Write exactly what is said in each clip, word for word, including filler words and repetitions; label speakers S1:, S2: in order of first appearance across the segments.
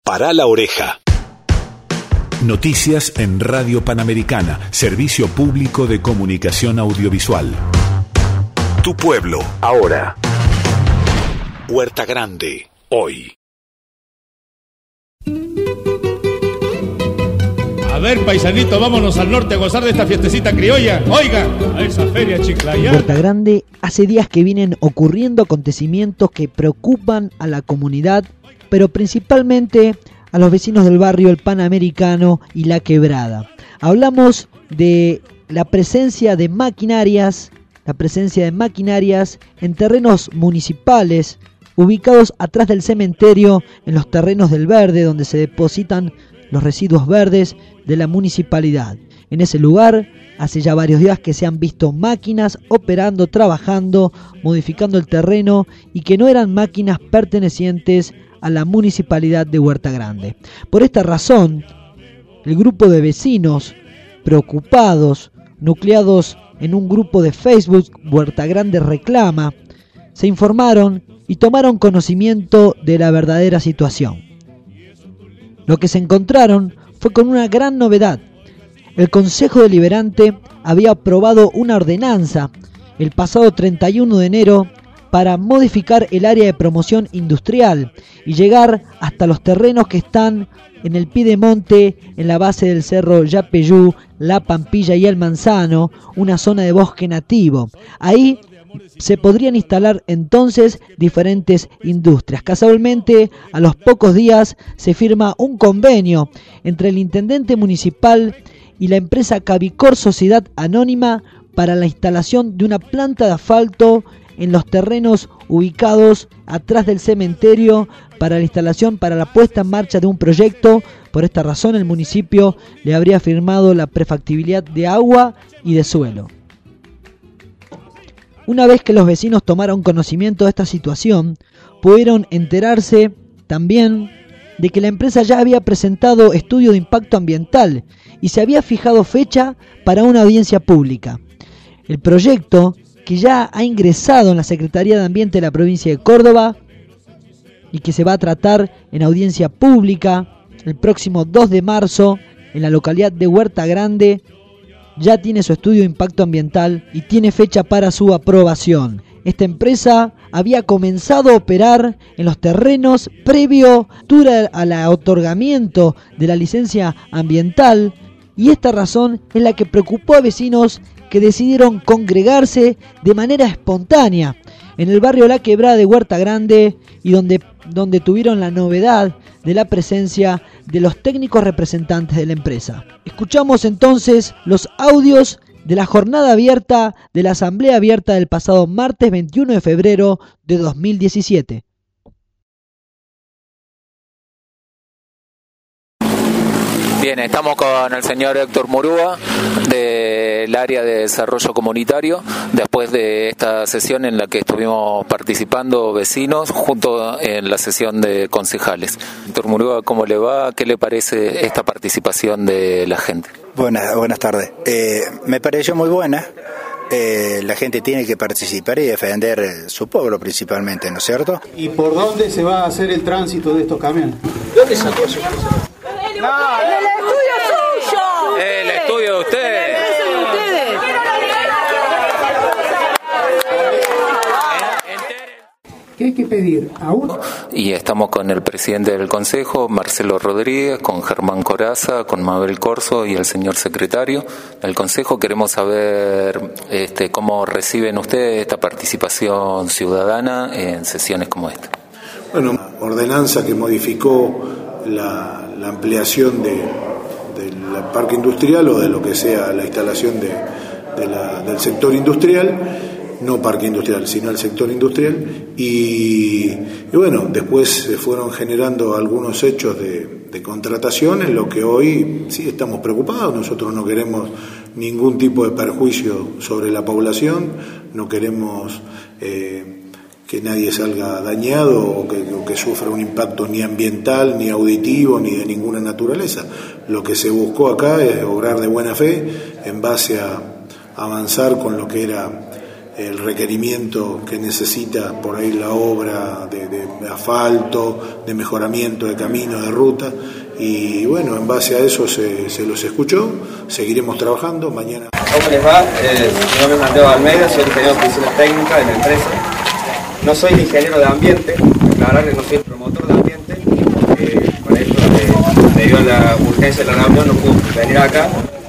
S1: Pará la oreja.
S2: Noticias en Radio Panamericana, servicio público de comunicación audiovisual.
S1: Tu pueblo, ahora. Huerta Grande, hoy.
S3: A ver, paisanito, vámonos al norte a gozar de esta fiestecita criolla. Oiga, a esa feria Chiclayá.
S4: Huerta Grande, hace días que vienen ocurriendo acontecimientos que preocupan a la comunidad, pero principalmente a los vecinos del barrio El Panamericano y La Quebrada. Hablamos de la presencia de maquinarias, la presencia de maquinarias en terrenos municipales, ubicados atrás del cementerio, en los terrenos del verde, donde se depositan los residuos verdes de la municipalidad. En ese lugar, hace ya varios días que se han visto máquinas operando, trabajando, modificando el terreno y que no eran máquinas pertenecientes a la municipalidad de Huerta Grande. Por esta razón, el grupo de vecinos preocupados, nucleados en un grupo de Facebook, Huerta Grande Reclama, se informaron y tomaron conocimiento de la verdadera situación. Lo que se encontraron fue con una gran novedad. El Consejo Deliberante había aprobado una ordenanza el pasado treinta y uno de enero para modificar el área de promoción industrial y llegar hasta los terrenos que están en el piedemonte, en la base del cerro Yapeyú, La Pampilla y El Manzano, una zona de bosque nativo. Ahí se podrían instalar entonces diferentes industrias. Casualmente, a los pocos días se firma un convenio entre el intendente municipal y la empresa Cavicor Sociedad Anónima para la instalación de una planta de asfalto en los terrenos ubicados atrás del cementerio para la instalación, para la puesta en marcha de un proyecto. Por esta razón, el municipio le habría firmado la prefactibilidad de agua y de suelo. Una vez que los vecinos tomaron conocimiento de esta situación, pudieron enterarse también de que la empresa ya había presentado estudio de impacto ambiental y se había fijado fecha para una audiencia pública. El proyecto, que ya ha ingresado en la Secretaría de Ambiente de la provincia de Córdoba y que se va a tratar en audiencia pública el próximo dos de marzo en la localidad de Huerta Grande, ya tiene su estudio de impacto ambiental y tiene fecha para su aprobación. Esta empresa había comenzado a operar en los terrenos previo al otorgamiento de la licencia ambiental, y esta razón es la que preocupó a vecinos que decidieron congregarse de manera espontánea en el barrio La Quebrada de Huerta Grande y donde, donde tuvieron la novedad de la presencia de los técnicos representantes de la empresa. Escuchamos entonces los audios de la jornada abierta de la Asamblea Abierta del pasado martes veintiuno de febrero de dos mil diecisiete.
S5: Bien, estamos con el señor Héctor Murúa del área de desarrollo comunitario, después de esta sesión en la que estuvimos participando vecinos junto en la sesión de concejales. Héctor Murúa, ¿cómo le va? ¿Qué le parece esta participación de la gente?
S6: Buenas, buenas tardes. Eh, me pareció muy buena. Eh, la gente tiene que participar y defender su pueblo principalmente, ¿no es cierto?
S7: ¿Y por dónde se va a hacer el tránsito de estos camiones?
S6: ¿Dónde sacó su
S8: No, el estudio es suyo.
S5: El estudio de ustedes.
S7: ¿Qué hay que pedir? ¿A uno?
S5: Y estamos con el presidente del Consejo, Marcelo Rodríguez, con Germán Coraza, con Mabel Corso y el señor secretario del Consejo. Queremos saber este, cómo reciben ustedes esta participación ciudadana en sesiones como esta.
S9: Bueno, ordenanza que modificó la, la ampliación de, del parque industrial o de lo que sea la instalación de, de la, del sector industrial. No parque industrial, sino el sector industrial, y, y bueno, después se fueron generando algunos hechos de, de contratación en lo que hoy sí estamos preocupados. Nosotros no queremos ningún tipo de perjuicio sobre la población, no queremos eh, que nadie salga dañado o que, o que sufra un impacto ni ambiental, ni auditivo, ni de ninguna naturaleza. Lo que se buscó acá es obrar de buena fe en base a avanzar con lo que era el requerimiento que necesita por ahí la obra de, de asfalto, de mejoramiento de caminos, de ruta, y bueno, en base a eso se, se los escuchó, seguiremos trabajando mañana.
S10: ¿Cómo les va? Eh, mi nombre es Mateo Almeida, soy ingeniero de oficina técnica de la empresa. No soy el ingeniero de ambiente, aclararles, no soy el promotor de ambiente, eh, por esto, eh, debido a la urgencia de la reunión, no puedo venir acá.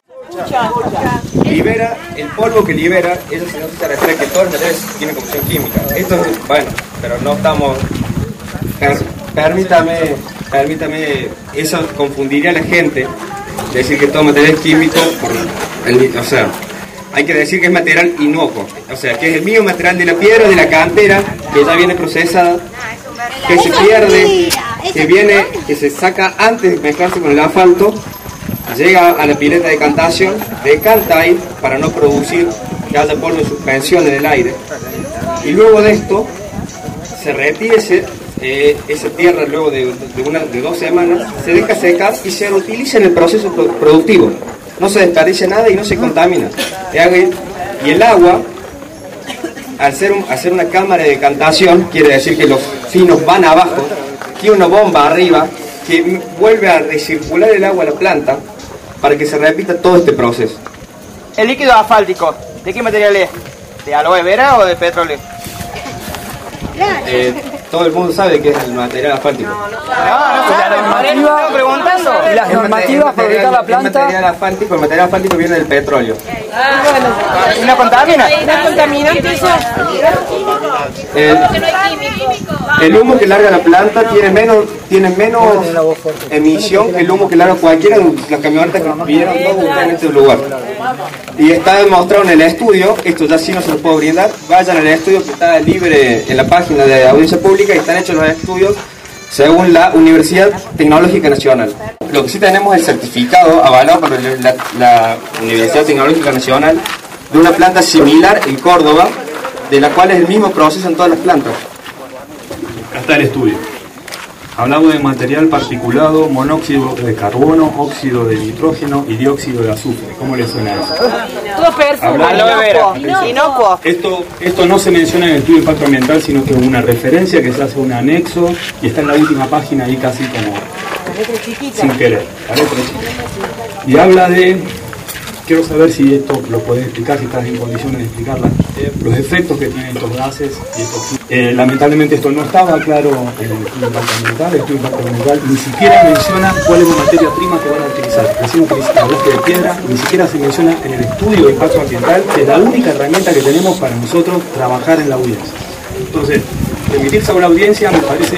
S10: Libera, el polvo que libera, eso se refiere a que todos los materiales tienen composición química. Esto es, bueno, pero no estamos, per, permítame, permítame, eso confundiría a la gente, decir que todo material es químico, por el, o sea, hay que decir que es material inocuo, o sea, que es el mismo material de la piedra, de la cantera, que ya viene procesada, que se pierde, que viene, que se saca antes de mezclarse con el asfalto, llega a la pileta de decantación, decanta ahí para no producir que haya polvo en suspensión en el aire, y luego de esto se retira ese, eh, esa tierra luego de, de, una, de dos semanas, se deja secar y se reutiliza en el proceso productivo. No se desperdicia nada y no se contamina. Y el agua, al ser un, hacer una cámara de decantación, quiere decir que los finos van abajo, tiene una bomba arriba que vuelve a recircular el agua a la planta para que se repita todo este proceso.
S11: El líquido asfáltico, ¿de qué material es? ¿De aloe vera o de petróleo?
S10: Eh, todo el mundo sabe que es el material asfáltico.
S11: No, no, la normativa, preguntando.
S10: ¿Y las normativas para ubicar la planta? El material asfáltico, el material asfáltico viene del petróleo.
S11: Ah, bueno. ¿Y no contamina? ¿No contaminante eso?
S10: El, el humo que larga la planta tiene menos, tiene menos emisión que el humo que larga cualquiera de las camionetas que vieron todos en este lugar. Y está demostrado en el estudio, esto ya sí no se lo puedo brindar, vayan al estudio que está libre en la página de Audiencia Pública y están hechos los estudios según la Universidad Tecnológica Nacional. Lo que sí tenemos es el certificado avalado por la, la Universidad Tecnológica Nacional de una planta similar en Córdoba, de la cual es el mismo proceso en todas las plantas.
S12: Acá está el estudio. Hablamos de material particulado, monóxido de carbono, óxido de nitrógeno y dióxido de azufre. ¿Cómo le suena eso?
S11: Todo perfecto. Inocuo.
S12: Esto, esto no se menciona en el estudio de impacto ambiental, sino que es una referencia que se hace un anexo y está en la última página ahí casi como sin querer. Y habla de... Quiero saber si esto lo puedes explicar, si estás en condiciones de explicarla, los efectos que tienen estos gases. Y estos, eh, lamentablemente esto no estaba claro en el estudio de impacto ambiental. El estudio de impacto ambiental ni siquiera menciona cuál es la materia prima que van a utilizar. Recién hablaste de piedra, ni siquiera se menciona en el estudio de impacto ambiental, que es la única herramienta que tenemos para nosotros trabajar en la audiencia. Entonces, remitirse a una audiencia me parece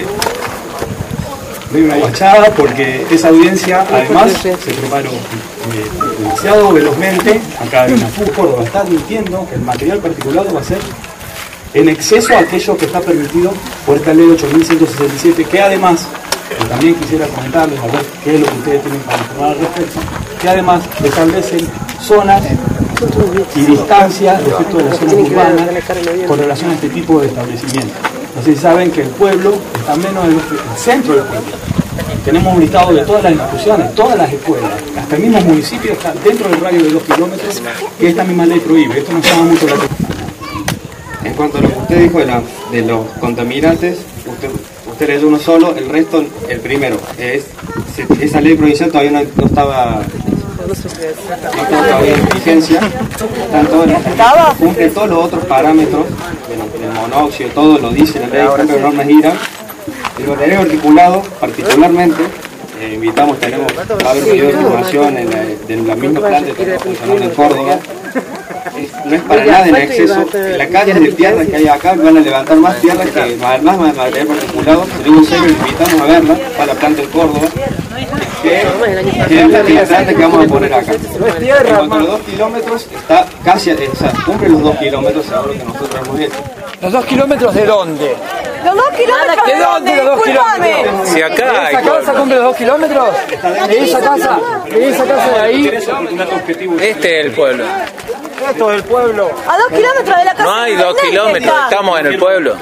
S12: medio una guachada, porque esa audiencia además se preparó eh, demasiado velozmente. Acá en Afú Córdoba está admitiendo que el material particulado va a ser en exceso a aquello que está permitido por esta ley ocho mil ciento sesenta y siete, que además, que también quisiera comentarles a ver qué es lo que ustedes tienen para informar al respecto, que además establecen zonas y distancias respecto de las zonas urbanas con relación a este tipo de establecimientos. No sé si saben que el pueblo está menos del centro del pueblo. Tenemos un listado de todas las instituciones, todas las escuelas, hasta el mismo municipio está dentro del radio de dos kilómetros, que esta misma ley prohíbe. Esto nos llama mucho la atención.
S10: En cuanto a lo que usted dijo de, la, de los contaminantes, usted, usted leyó uno solo, el resto, el primero. Es, esa ley provincial todavía no, no estaba... No está todavía en vigencia, todos, cumple todos los otros parámetros del, del monóxido, todo lo dice la ley, cumple las normas I R A. El material articulado, particularmente, eh, invitamos, tenemos, va a haber un video de información en la, de la misma planta que está funcionando en Córdoba. Es, no es para nada en exceso. En la calle de tierra que hay acá van a levantar más tierra que más, más material particulado. Se digo en serio, invitamos a verla para la planta en Córdoba, que, que es la, la planta que vamos a poner acá. En cuanto a los dos kilómetros, está casi, o sea, cumple los dos kilómetros seguro que nosotros hemos hecho.
S13: ¿Los dos kilómetros de dónde?
S8: ¿Los dos kilómetros
S13: de dónde? ¿Los dos kilómetros?
S5: Si acá
S13: ¿Esa casa cumple los dos kilómetros? ¿De esa casa? ¿De esa casa de ahí?
S5: Este es el pueblo.
S13: Esto es el pueblo.
S8: A dos kilómetros de la casa.
S5: No hay dos kilómetros, estamos en el pueblo.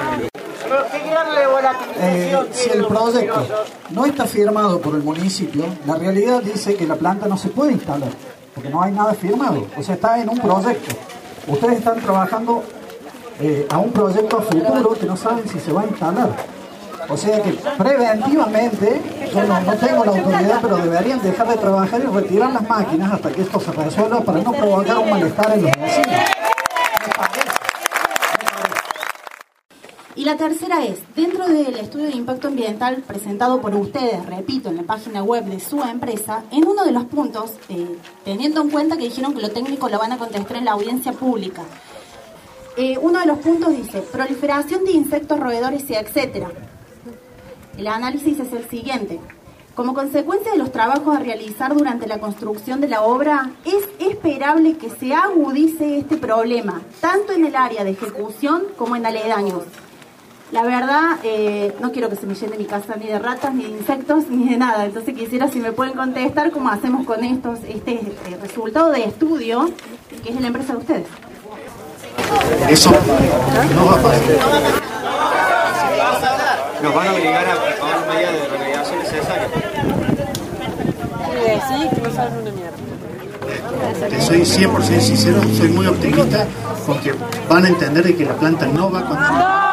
S7: Eh, si el proyecto no está firmado por el municipio, la realidad dice que la planta no se puede instalar, porque no hay nada firmado. O sea, está en un proyecto. Ustedes están trabajando eh, a un proyecto a futuro que no saben si se va a instalar. O sea que preventivamente, yo no, no tengo la autoridad, pero deberían dejar de trabajar y retirar las máquinas hasta que esto se resuelva para no provocar un malestar en los vecinos.
S14: Y la tercera es, dentro del estudio de impacto ambiental presentado por ustedes, repito, en la página web de su empresa, en uno de los puntos, eh, teniendo en cuenta que dijeron que lo técnico lo van a contestar en la audiencia pública, eh, uno de los puntos dice, proliferación de insectos, roedores y etcétera. El análisis es el siguiente. Como consecuencia de los trabajos a realizar durante la construcción de la obra, es esperable que se agudice este problema, tanto en el área de ejecución como en aledaños. La verdad, eh, no quiero que se me llene mi casa ni de ratas, ni de insectos, ni de nada. Entonces quisiera si me pueden contestar cómo hacemos con estos, este eh, resultado de estudio, que es de la empresa de ustedes.
S7: Eso no va a pasar.
S10: Nos van a obligar a tomar medidas de remediación necesarias.
S8: Sí, que no saben una mierda.
S15: Te soy cien por ciento sincero, soy muy optimista porque van a entender de que la planta no va a continuar.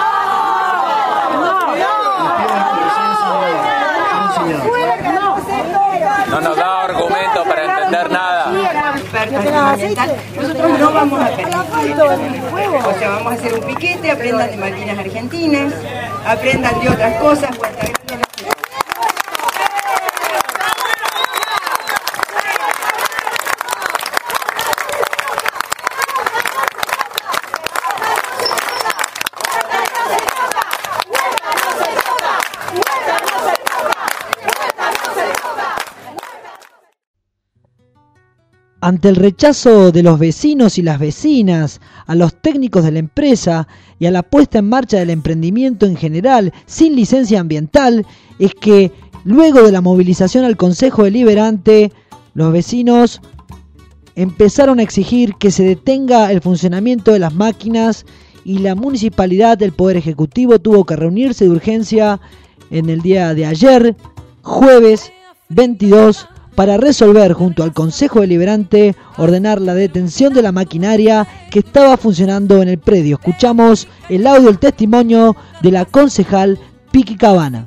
S5: No nos da argumento para entender nada.
S16: Nosotros no vamos a permitir. O sea, vamos a hacer un piquete, aprendan de Malvinas Argentinas, aprendan de otras cosas.
S4: Ante el rechazo de los vecinos y las vecinas, a los técnicos de la empresa y a la puesta en marcha del emprendimiento en general sin licencia ambiental, es que luego de la movilización al Consejo Deliberante, los vecinos empezaron a exigir que se detenga el funcionamiento de las máquinas y la municipalidad del Poder Ejecutivo tuvo que reunirse de urgencia en el día de ayer, jueves veintidós, para resolver junto al Consejo Deliberante ordenar la detención de la maquinaria que estaba funcionando en el predio. Escuchamos el audio, el testimonio de la concejal Piqui Cabana.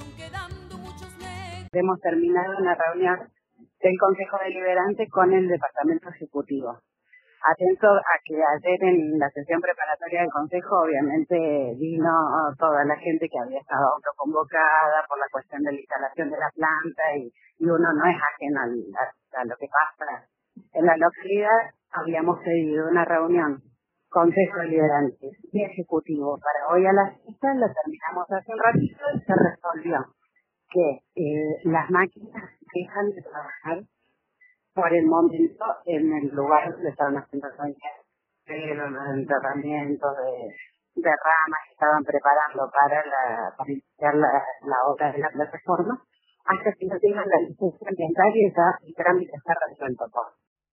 S17: Hemos terminado una reunión del Consejo Deliberante con el Departamento Ejecutivo. Atento a que ayer en la sesión preparatoria del Consejo obviamente vino toda la gente que había estado autoconvocada por la cuestión de la instalación de la planta y, y uno no es ajeno a, a, a lo que pasa en la localidad. Habíamos pedido una reunión Consejo Deliberante y Ejecutivo para hoy a las seis, la terminamos hace un ratito y se resolvió que eh, las máquinas dejan de trabajar por el momento en el lugar donde estaban haciendo los enterramientos de, de ramas que estaban preparando para, la, para iniciar la, la obra de la plataforma, hasta que no tengan la licencia ambiental y ya el trámite está resuelto todo.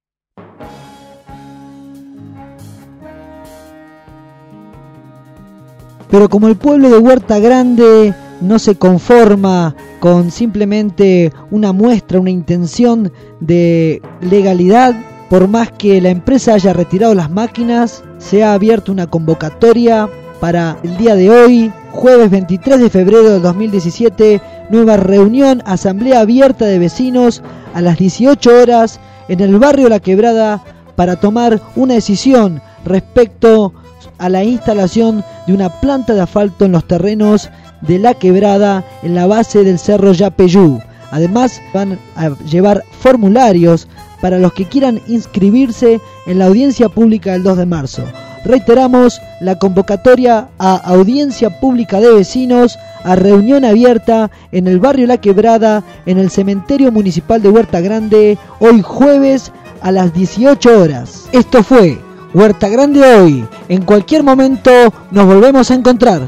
S4: Pero como el pueblo de Huerta Grande no se conforma con simplemente una muestra, una intención de legalidad, por más que la empresa haya retirado las máquinas, se ha abierto una convocatoria para el día de hoy, jueves veintitrés de febrero del dos mil diecisiete, nueva reunión, asamblea abierta de vecinos a las dieciocho horas en el barrio La Quebrada para tomar una decisión respecto a la instalación de una planta de asfalto en los terrenos de La Quebrada en la base del Cerro Yapeyú. Además van a llevar formularios para los que quieran inscribirse en la audiencia pública del dos de marzo. Reiteramos la convocatoria a audiencia pública de vecinos, a reunión abierta en el barrio La Quebrada, en el cementerio municipal de Huerta Grande, hoy jueves a las dieciocho horas. Esto fue Huerta Grande hoy. En cualquier momento nos volvemos a encontrar.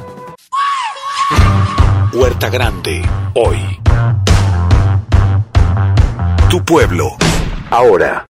S1: Huerta Grande, hoy. Tu pueblo, ahora.